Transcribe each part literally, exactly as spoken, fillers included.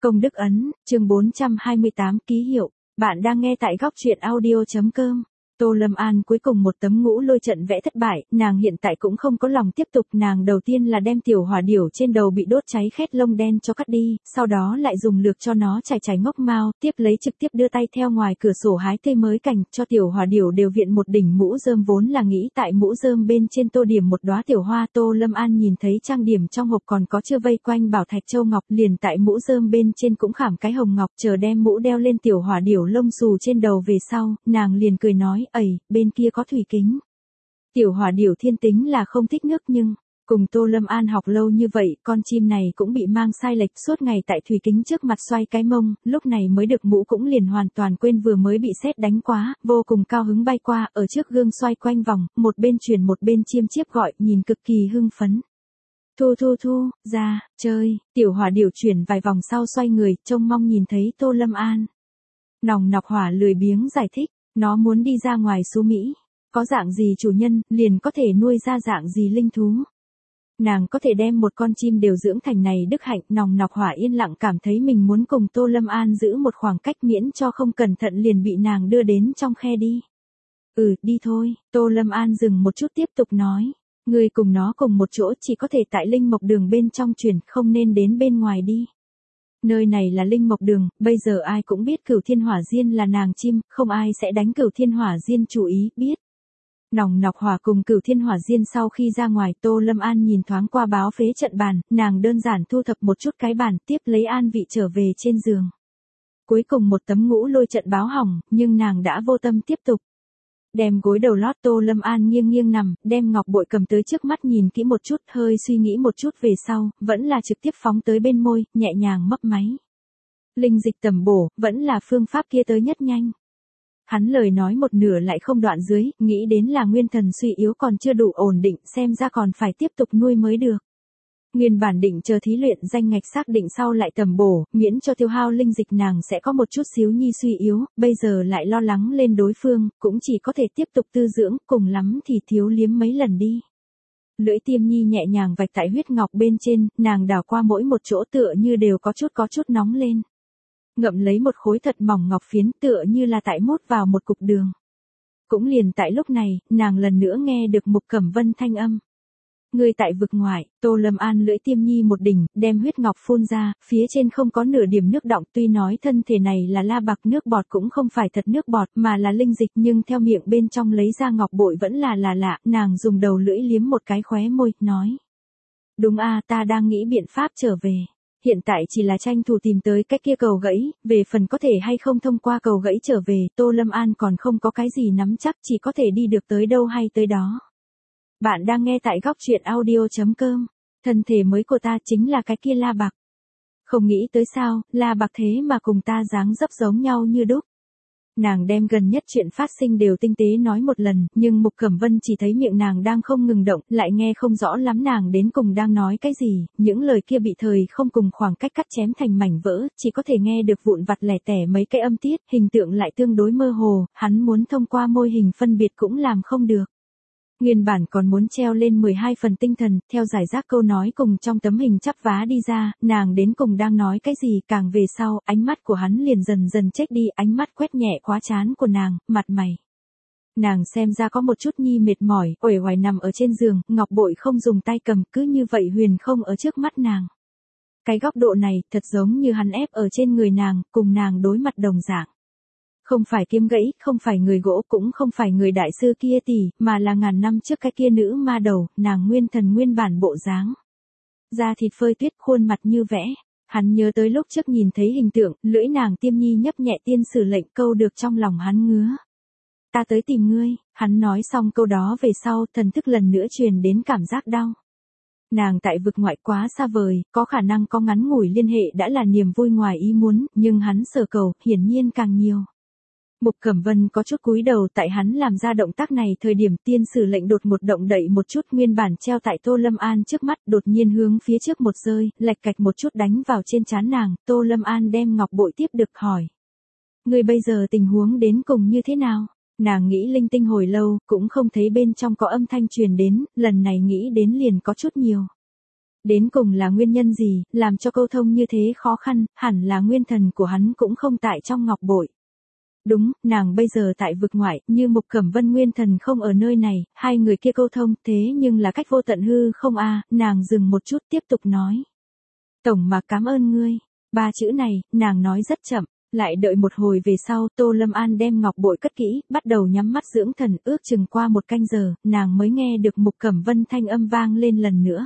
Công đức ấn, chương bốn trăm hai mươi tám ký hiệu. Bạn đang nghe tại góc truyện audio.com. Tô Lâm An cuối cùng một tấm ngũ lôi trận vẽ thất bại, nàng hiện tại cũng không có lòng tiếp tục, nàng đầu tiên là đem tiểu hỏa điểu trên đầu bị đốt cháy khét lông đen cho cắt đi, sau đó lại dùng lược cho nó chải chải ngốc mao, tiếp lấy trực tiếp đưa tay theo ngoài cửa sổ hái cây mới cành, cho tiểu hỏa điểu đều viện một đỉnh mũ rơm, vốn là nghĩ tại mũ rơm bên trên tô điểm một đóa tiểu hoa. Tô Lâm An nhìn thấy trang điểm trong hộp còn có chưa vây quanh bảo thạch châu ngọc, liền tại mũ rơm bên trên cũng khảm cái hồng ngọc, chờ đem mũ đeo lên tiểu hỏa điểu lông xù trên đầu về sau, nàng liền cười nói, ẩy, bên kia có thủy kính. Tiểu hỏa điểu thiên tính là không thích nước, nhưng cùng Tô Lâm An học lâu như vậy, con chim này cũng bị mang sai lệch, suốt ngày tại thủy kính trước mặt xoay cái mông, lúc này mới được mũ cũng liền hoàn toàn quên vừa mới bị sét đánh quá, vô cùng cao hứng bay qua, ở trước gương xoay quanh vòng, một bên chuyển một bên chiêm chiếp gọi, nhìn cực kỳ hưng phấn. Thu thu thu, ra, chơi, tiểu hỏa điểu chuyển vài vòng sau xoay người, trông mong nhìn thấy Tô Lâm An. Nòng nọc hỏa lười biếng giải thích, nó muốn đi ra ngoài xú Mỹ, có dạng gì chủ nhân, liền có thể nuôi ra dạng gì linh thú. Nàng có thể đem một con chim đều dưỡng thành này đức hạnh. Nòng nọc hỏa yên lặng cảm thấy mình muốn cùng Tô Lâm An giữ một khoảng cách, miễn cho không cẩn thận liền bị nàng đưa đến trong khe đi. Ừ, đi thôi, Tô Lâm An dừng một chút tiếp tục nói. Người cùng nó cùng một chỗ chỉ có thể tại linh mộc đường bên trong chuyển, không nên đến bên ngoài đi. Nơi này là linh mộc đường, bây giờ ai cũng biết Cửu Thiên Hỏa Diên là nàng chim, không ai sẽ đánh Cửu Thiên Hỏa Diên chủ ý, biết. Nòng nọc hỏa cùng Cửu Thiên Hỏa Diên sau khi ra ngoài, Tô Lâm An nhìn thoáng qua báo phế trận bàn, nàng đơn giản thu thập một chút cái bàn, tiếp lấy an vị trở về trên giường. Cuối cùng một tấm ngũ lôi trận báo hỏng, nhưng nàng đã vô tâm tiếp tục. Đem gối đầu lót, Tô Lâm An nghiêng nghiêng nằm, đem ngọc bội cầm tới trước mắt nhìn kỹ một chút, hơi suy nghĩ một chút về sau, vẫn là trực tiếp phóng tới bên môi, nhẹ nhàng mấp máy. Linh dịch tầm bổ, vẫn là phương pháp kia tới nhất nhanh. Hắn lời nói một nửa lại không đoạn dưới, nghĩ đến là nguyên thần suy yếu còn chưa đủ ổn định, xem ra còn phải tiếp tục nuôi mới được. Nguyên bản định chờ thí luyện danh ngạch xác định sau lại tầm bổ, miễn cho tiêu hao linh dịch nàng sẽ có một chút xíu nhi suy yếu, bây giờ lại lo lắng lên đối phương, cũng chỉ có thể tiếp tục tư dưỡng, cùng lắm thì thiếu liếm mấy lần đi. Lưỡi tiêm nhi nhẹ nhàng vạch tại huyết ngọc bên trên, nàng đảo qua mỗi một chỗ tựa như đều có chút có chút nóng lên. Ngậm lấy một khối thật mỏng ngọc phiến tựa như là tại mốt vào một cục đường. Cũng liền tại lúc này, nàng lần nữa nghe được Mục Cẩm Vân thanh âm. Người tại vực ngoại. Tô Lâm An lưỡi tiêm nhi một đỉnh, đem huyết ngọc phun ra, phía trên không có nửa điểm nước đọng, tuy nói thân thể này là la bạc nước bọt cũng không phải thật nước bọt mà là linh dịch, nhưng theo miệng bên trong lấy ra ngọc bội vẫn là là lạ, nàng dùng đầu lưỡi liếm một cái khóe môi, nói. Đúng a, ta đang nghĩ biện pháp trở về. Hiện tại chỉ là tranh thủ tìm tới cái kia cầu gãy, về phần có thể hay không thông qua cầu gãy trở về, Tô Lâm An còn không có cái gì nắm chắc, chỉ có thể đi được tới đâu hay tới đó. Bạn đang nghe tại góc truyện audio.com. Thân thể mới của ta chính là cái kia la bạc. Không nghĩ tới sao, la bạc thế mà cùng ta dáng dấp giống nhau như đúc. Nàng đem gần nhất chuyện phát sinh đều tinh tế nói một lần, nhưng Mục Cẩm Vân chỉ thấy miệng nàng đang không ngừng động, lại nghe không rõ lắm nàng đến cùng đang nói cái gì, những lời kia bị thời không cùng khoảng cách cắt chém thành mảnh vỡ, chỉ có thể nghe được vụn vặt lẻ tẻ mấy cái âm tiết, hình tượng lại tương đối mơ hồ, hắn muốn thông qua môi hình phân biệt cũng làm không được. Nguyên bản còn muốn treo lên mười hai phần tinh thần, theo giải rác câu nói cùng trong tấm hình chắp vá đi ra, nàng đến cùng đang nói cái gì, càng về sau, ánh mắt của hắn liền dần dần chết đi, ánh mắt quét nhẹ khóa trán của nàng, mặt mày. Nàng xem ra có một chút nhi mệt mỏi, uể oải nằm ở trên giường, ngọc bội không dùng tay cầm, cứ như vậy huyền không ở trước mắt nàng. Cái góc độ này, thật giống như hắn ép ở trên người nàng, cùng nàng đối mặt đồng dạng. Không phải kiếm gãy, không phải người gỗ, cũng không phải người đại sư kia tỷ, mà là ngàn năm trước cái kia nữ ma đầu, nàng nguyên thần nguyên bản bộ dáng. Da thịt phơi tuyết, khuôn mặt như vẽ. Hắn nhớ tới lúc trước nhìn thấy hình tượng, lưỡi nàng tiêm nhi nhấp nhẹ tiên sử lệnh, câu được trong lòng hắn ngứa. Ta tới tìm ngươi, hắn nói xong câu đó về sau, thần thức lần nữa truyền đến cảm giác đau. Nàng tại vực ngoại quá xa vời, có khả năng có ngắn ngủi liên hệ đã là niềm vui ngoài ý muốn, nhưng hắn sở cầu, hiển nhiên càng nhiều. Mục Cẩm Vân có chút cúi đầu, tại hắn làm ra động tác này thời điểm tiên sử lệnh đột một động đậy một chút, nguyên bản treo tại Tô Lâm An trước mắt, đột nhiên hướng phía trước một rơi, lệch cạch một chút đánh vào trên trán nàng, Tô Lâm An đem ngọc bội tiếp được hỏi. Người bây giờ tình huống đến cùng như thế nào? Nàng nghĩ linh tinh hồi lâu, cũng không thấy bên trong có âm thanh truyền đến, lần này nghĩ đến liền có chút nhiều. Đến cùng là nguyên nhân gì, làm cho câu thông như thế khó khăn, hẳn là nguyên thần của hắn cũng không tại trong ngọc bội. Đúng, nàng bây giờ tại vực ngoại, như Mục Cẩm Vân nguyên thần không ở nơi này, hai người kia câu thông, thế nhưng là cách vô tận hư không a, nàng dừng một chút tiếp tục nói. Tổng mà cảm ơn ngươi, ba chữ này, nàng nói rất chậm, lại đợi một hồi về sau, Tô Lâm An đem ngọc bội cất kỹ, bắt đầu nhắm mắt dưỡng thần, ước chừng qua một canh giờ, nàng mới nghe được Mục Cẩm Vân thanh âm vang lên lần nữa.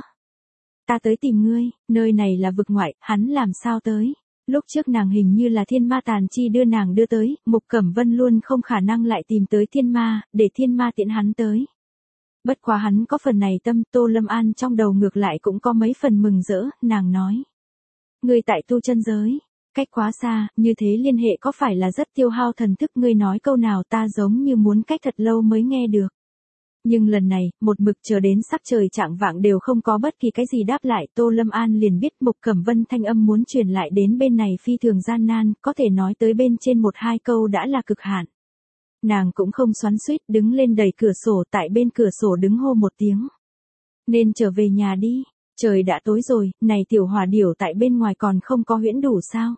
Ta tới tìm ngươi, nơi này là vực ngoại, hắn làm sao tới? Lúc trước nàng hình như là thiên ma tàn chi đưa nàng đưa tới, Mục Cẩm Vân luôn không khả năng lại tìm tới thiên ma, để thiên ma tiện hắn tới. Bất quá hắn có phần này tâm, Tô Lâm An trong đầu ngược lại cũng có mấy phần mừng rỡ, nàng nói. Ngươi tại tu chân giới, cách quá xa, như thế liên hệ có phải là rất tiêu hao thần thức, ngươi nói câu nào ta giống như muốn cách thật lâu mới nghe được. Nhưng lần này, một mực chờ đến sắp trời chạng vạng đều không có bất kỳ cái gì đáp lại, Tô Lâm An liền biết Mục Cẩm Vân thanh âm muốn truyền lại đến bên này phi thường gian nan, có thể nói tới bên trên một hai câu đã là cực hạn. Nàng cũng không xoắn xuýt, đứng lên đẩy cửa sổ, tại bên cửa sổ đứng hô một tiếng. Nên trở về nhà đi, trời đã tối rồi, này tiểu hỏa điểu tại bên ngoài còn không có huyễn đủ sao?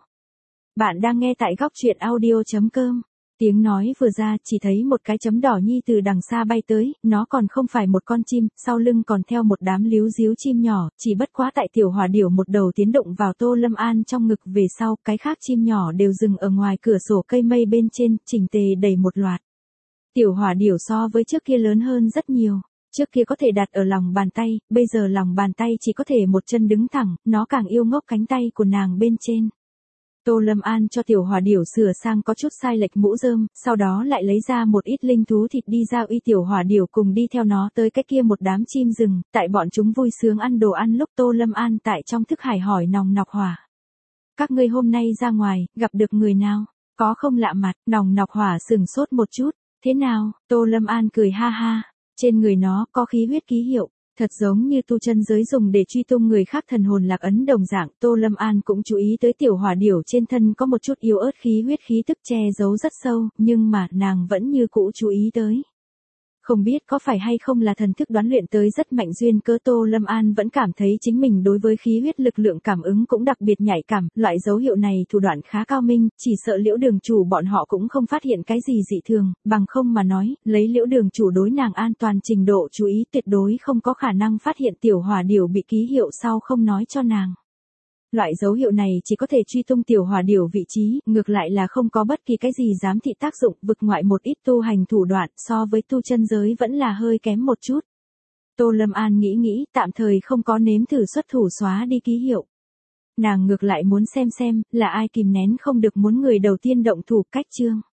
Bạn đang nghe tại góc truyện audio chấm com. Tiếng nói vừa ra, chỉ thấy một cái chấm đỏ nhi từ đằng xa bay tới, nó còn không phải một con chim, sau lưng còn theo một đám líu díu chim nhỏ, chỉ bất quá tại tiểu hỏa điểu một đầu tiến động vào Tô Lâm An trong ngực về sau, cái khác chim nhỏ đều dừng ở ngoài cửa sổ cây mây bên trên, chỉnh tề đầy một loạt. Tiểu hỏa điểu so với trước kia lớn hơn rất nhiều, trước kia có thể đặt ở lòng bàn tay, bây giờ lòng bàn tay chỉ có thể một chân đứng thẳng, nó càng yêu ngốc cánh tay của nàng bên trên. Tô Lâm An cho tiểu hỏa điểu sửa sang có chút sai lệch mũ rơm, sau đó lại lấy ra một ít linh thú thịt đi giao y tiểu hỏa điểu cùng đi theo nó tới cái kia một đám chim rừng, tại bọn chúng vui sướng ăn đồ ăn lúc Tô Lâm An tại trong thức hải hỏi Nòng Nọc Hỏa. Các ngươi hôm nay ra ngoài, gặp được người nào, có không lạ mặt, Nòng Nọc Hỏa sừng sốt một chút, thế nào, Tô Lâm An cười ha ha, trên người nó có khí huyết ký hiệu. Thật giống như tu chân giới dùng để truy tung người khác thần hồn lạc ấn đồng dạng, Tô Lâm An cũng chú ý tới tiểu hỏa điểu trên thân có một chút yếu ớt khí huyết khí tức che giấu rất sâu, nhưng mà nàng vẫn như cũ chú ý tới. Không biết có phải hay không là thần thức đoán luyện tới rất mạnh duyên cớ, Tô Lâm An vẫn cảm thấy chính mình đối với khí huyết lực lượng cảm ứng cũng đặc biệt nhạy cảm, loại dấu hiệu này thủ đoạn khá cao minh, chỉ sợ Liễu Đường chủ bọn họ cũng không phát hiện cái gì dị thường, bằng không mà nói, lấy Liễu Đường chủ đối nàng an toàn trình độ chú ý tuyệt đối không có khả năng phát hiện tiểu hỏa điểu bị ký hiệu sau không nói cho nàng. Loại dấu hiệu này chỉ có thể truy tung tiểu hỏa điểu vị trí, ngược lại là không có bất kỳ cái gì giám thị tác dụng, vực ngoại một ít tu hành thủ đoạn so với tu chân giới vẫn là hơi kém một chút. Tô Lâm An nghĩ nghĩ, tạm thời không có nếm thử xuất thủ xóa đi ký hiệu. Nàng ngược lại muốn xem xem, là ai kìm nén không được muốn người đầu tiên động thủ cách chương.